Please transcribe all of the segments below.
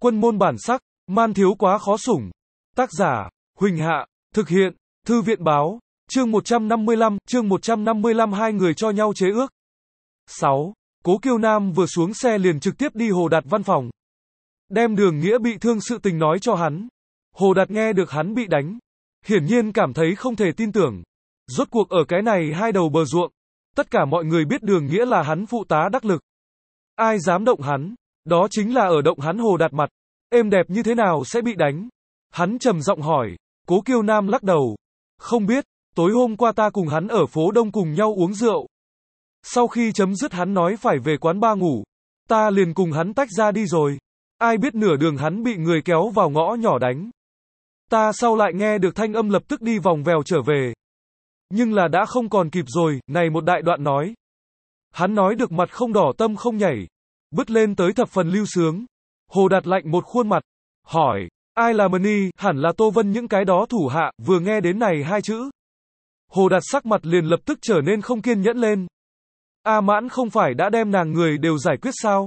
Quân môn bản sắc, man thiếu quá khó sủng. Tác giả, Huỳnh Hạ, thực hiện, Thư viện báo, chương 155, hai người cho nhau chế ước. 6. Cố Kiêu Nam vừa xuống xe liền trực tiếp đi Hồ Đạt văn phòng. Đem Đường Nghĩa bị thương sự tình nói cho hắn. Hồ Đạt nghe được hắn bị đánh. Hiển nhiên cảm thấy không thể tin tưởng. Rốt cuộc ở cái này hai đầu bờ ruộng. Tất cả mọi người biết Đường Nghĩa là hắn phụ tá đắc lực. Ai dám động hắn? Đó chính là ở động hắn. Hồ Đạt mặt êm đẹp như thế nào sẽ bị đánh? Hắn trầm giọng hỏi. Cố Kiêu Nam lắc đầu. Không biết, tối hôm qua ta cùng hắn ở phố Đông cùng nhau uống rượu. Sau khi chấm dứt hắn nói phải về quán bar ngủ. Ta liền cùng hắn tách ra đi rồi. Ai biết nửa đường hắn bị người kéo vào ngõ nhỏ đánh. Ta sau lại nghe được thanh âm lập tức đi vòng vèo trở về. Nhưng là đã không còn kịp rồi, này một đại đoạn nói. Hắn nói được mặt không đỏ tâm không nhảy. Bứt lên tới thập phần lưu sướng. Hồ Đạt lạnh một khuôn mặt. Hỏi, ai là Mani? Hẳn là Tô Vân những cái đó thủ hạ, vừa nghe đến này hai chữ. Hồ Đạt sắc mặt liền lập tức trở nên không kiên nhẫn lên. A Mãn không phải đã đem nàng người đều giải quyết sao?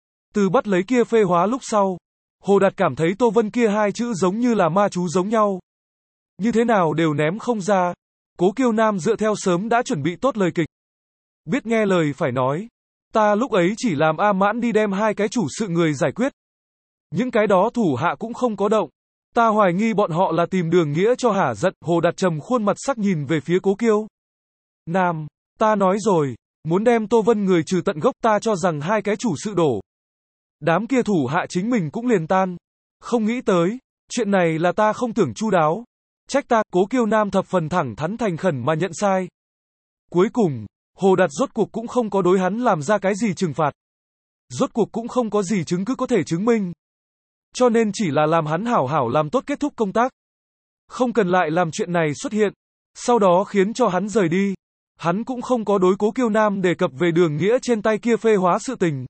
Từ bắt lấy kia phê hóa lúc sau, Hồ Đạt cảm thấy Tô Vân kia hai chữ giống như là ma chú giống nhau. Như thế nào đều ném không ra. Cố Kiêu Nam dựa theo sớm đã chuẩn bị tốt lời kịch. Biết nghe lời phải nói. Ta lúc ấy chỉ làm A Mãn đi đem hai cái chủ sự người giải quyết. Những cái đó thủ hạ cũng không có động. Ta hoài nghi bọn họ là tìm Đường Nghĩa cho hả giận. Hồ Đạt trầm khuôn mặt sắc nhìn về phía Cố Kiêu Nam. Ta nói rồi, muốn đem Tô Vân người trừ tận gốc, ta cho rằng hai cái chủ sự đổ. Đám kia thủ hạ chính mình cũng liền tan. Không nghĩ tới, chuyện này là ta không tưởng chu đáo. Trách ta. Cố Kiêu Nam thập phần thẳng thắn thành khẩn mà nhận sai. Cuối cùng, Hồ Đạt rốt cuộc cũng không có đối hắn làm ra cái gì trừng phạt. Rốt cuộc cũng không có gì chứng cứ có thể chứng minh. Cho nên chỉ là làm hắn hảo hảo làm tốt kết thúc công tác. Không cần lại làm chuyện này xuất hiện. Sau đó khiến cho hắn rời đi. Hắn cũng không có đối Cố Kiêu Nam đề cập về Đường Nghĩa trên tay kia phê hóa sự tình.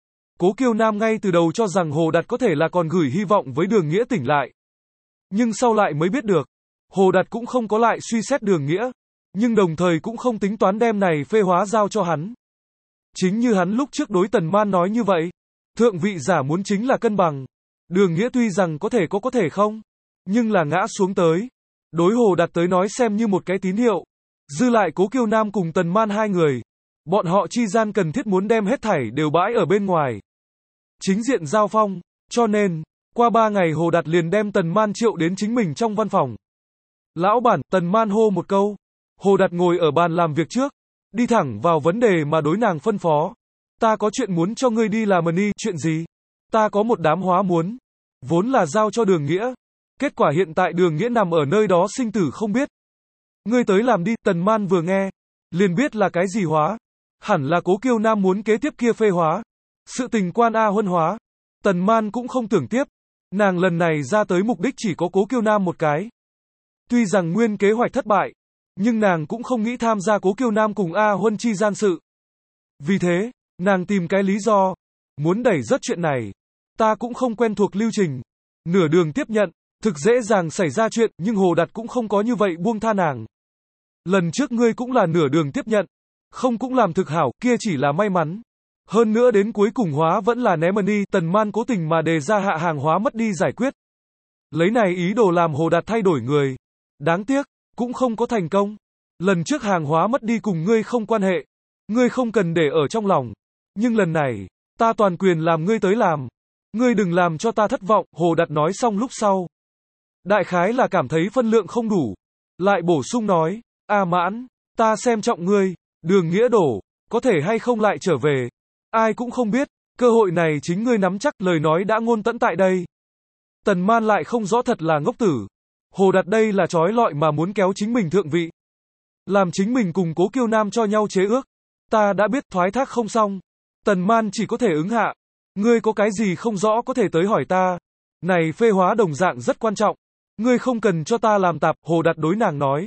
Cố Kiêu Nam ngay từ đầu cho rằng Hồ Đạt có thể là còn gửi hy vọng với Đường Nghĩa tỉnh lại. Nhưng sau lại mới biết được, Hồ Đạt cũng không có lại suy xét Đường Nghĩa, nhưng đồng thời cũng không tính toán đem này phê hóa giao cho hắn. Chính như hắn lúc trước đối Tần Man nói như vậy, thượng vị giả muốn chính là cân bằng. Đường Nghĩa tuy rằng có thể không, nhưng là ngã xuống tới. Đối Hồ Đạt tới nói xem như một cái tín hiệu. Dư lại Cố Kiêu Nam cùng Tần Man hai người. Bọn họ chi gian cần thiết muốn đem hết thảy đều bãi ở bên ngoài. Chính diện giao phong. Cho nên, qua 3 ngày Hồ Đạt liền đem Tần Man triệu đến chính mình trong văn phòng. Lão bản, Tần Man hô một câu. Hồ Đạt ngồi ở bàn làm việc trước. Đi thẳng vào vấn đề mà đối nàng phân phó. Ta có chuyện muốn cho ngươi đi làm Mani. Chuyện gì? Ta có một đám hóa muốn. Vốn là giao cho Đường Nghĩa. Kết quả hiện tại Đường Nghĩa nằm ở nơi đó sinh tử không biết. Ngươi tới làm đi. Tần Man vừa nghe, liền biết là cái gì hóa. Hẳn là Cố Kiêu Nam muốn kế tiếp kia phê hóa. Sự tình quan A Huân hóa. Tần Man cũng không tưởng tiếp. Nàng lần này ra tới mục đích chỉ có Cố Kiêu Nam một cái. Tuy rằng nguyên kế hoạch thất bại, nhưng nàng cũng không nghĩ tham gia Cố Kiêu Nam cùng A Huân chi gian sự. Vì thế, nàng tìm cái lý do, muốn đẩy rất chuyện này. Ta cũng không quen thuộc lưu trình. Nửa đường tiếp nhận, thực dễ dàng xảy ra chuyện, nhưng Hồ Đạt cũng không có như vậy buông tha nàng. Lần trước ngươi cũng là nửa đường tiếp nhận, không cũng làm thực hảo, kia chỉ là may mắn. Hơn nữa đến cuối cùng hóa vẫn là ném Mani. Tần Man cố tình mà đề ra hạ hàng hóa mất đi giải quyết. Lấy này ý đồ làm Hồ Đạt thay đổi người. Đáng tiếc, cũng không có thành công. Lần trước hàng hóa mất đi cùng ngươi không quan hệ. Ngươi không cần để ở trong lòng. Nhưng lần này, ta toàn quyền làm ngươi tới làm. Ngươi đừng làm cho ta thất vọng. Hồ Đạt nói xong lúc sau. Đại khái là cảm thấy phân lượng không đủ. Lại bổ sung nói, A Mãn, ta xem trọng ngươi. Đường Nghĩa đổ, có thể hay không lại trở về. Ai cũng không biết, cơ hội này chính ngươi nắm chắc. Lời nói đã ngôn tẫn tại đây. Tần Man lại không rõ thật là ngốc tử. Hồ Đạt đây là trói lọi mà muốn kéo chính mình thượng vị. Làm chính mình cùng Cố Kiêu Nam cho nhau chế ước. Ta đã biết thoái thác không xong. Tần Man chỉ có thể ứng hạ. Ngươi có cái gì không rõ có thể tới hỏi ta. Này phê hóa đồng dạng rất quan trọng. Ngươi không cần cho ta làm tạp. Hồ Đạt đối nàng nói.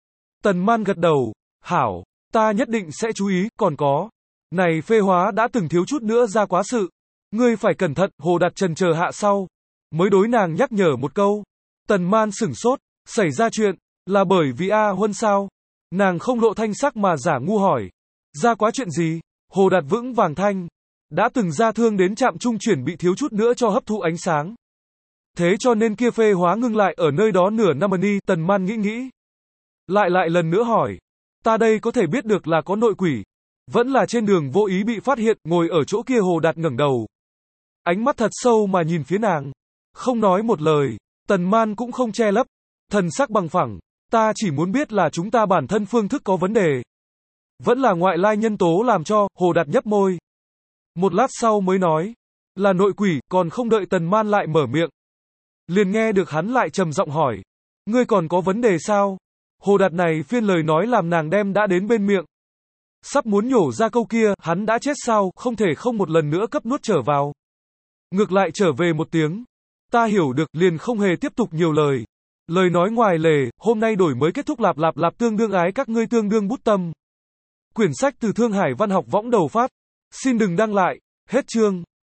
Tần Man gật đầu. Hảo, ta nhất định sẽ chú ý. Còn có, này phê hóa đã từng thiếu chút nữa ra quá sự. Ngươi phải cẩn thận. Hồ Đạt trần chờ hạ sau, mới đối nàng nhắc nhở một câu. Tần Man sửng sốt. Xảy ra chuyện, là bởi vì A Huân sao? Nàng không lộ thanh sắc mà giả ngu hỏi. Ra quá chuyện gì? Hồ Đạt vững vàng thanh. Đã từng ra thương đến trạm trung chuyển bị thiếu chút nữa cho hấp thụ ánh sáng. Thế cho nên kia phê hóa ngưng lại ở nơi đó nửa năm ni, Tần Man nghĩ. Lại lần nữa hỏi. Ta đây có thể biết được là có nội quỷ. Vẫn là trên đường vô ý bị phát hiện, ngồi ở chỗ kia Hồ Đạt ngẩng đầu. Ánh mắt thật sâu mà nhìn phía nàng. Không nói một lời. Tần Man cũng không che lấp. Thần sắc bằng phẳng. Ta chỉ muốn biết là chúng ta bản thân phương thức có vấn đề. Vẫn là ngoại lai nhân tố làm cho, Hồ Đạt nhấp môi. Một lát sau mới nói. Là nội quỷ, còn không đợi Tần Man lại mở miệng. Liền nghe được hắn lại trầm giọng hỏi. Ngươi còn có vấn đề sao? Hồ Đạt này phiên lời nói làm nàng đem đã đến bên miệng. Sắp muốn nhổ ra câu kia, hắn đã chết sao, không thể không một lần nữa cấp nuốt trở vào. Ngược lại trở về một tiếng. Ta hiểu được, liền không hề tiếp tục nhiều lời. Lời nói ngoài lề, hôm nay đổi mới kết thúc lạp tương đương ái các ngươi tương đương bút tâm. Quyển sách từ Thương Hải Văn học võng đầu phát. Xin đừng đăng lại. Hết chương.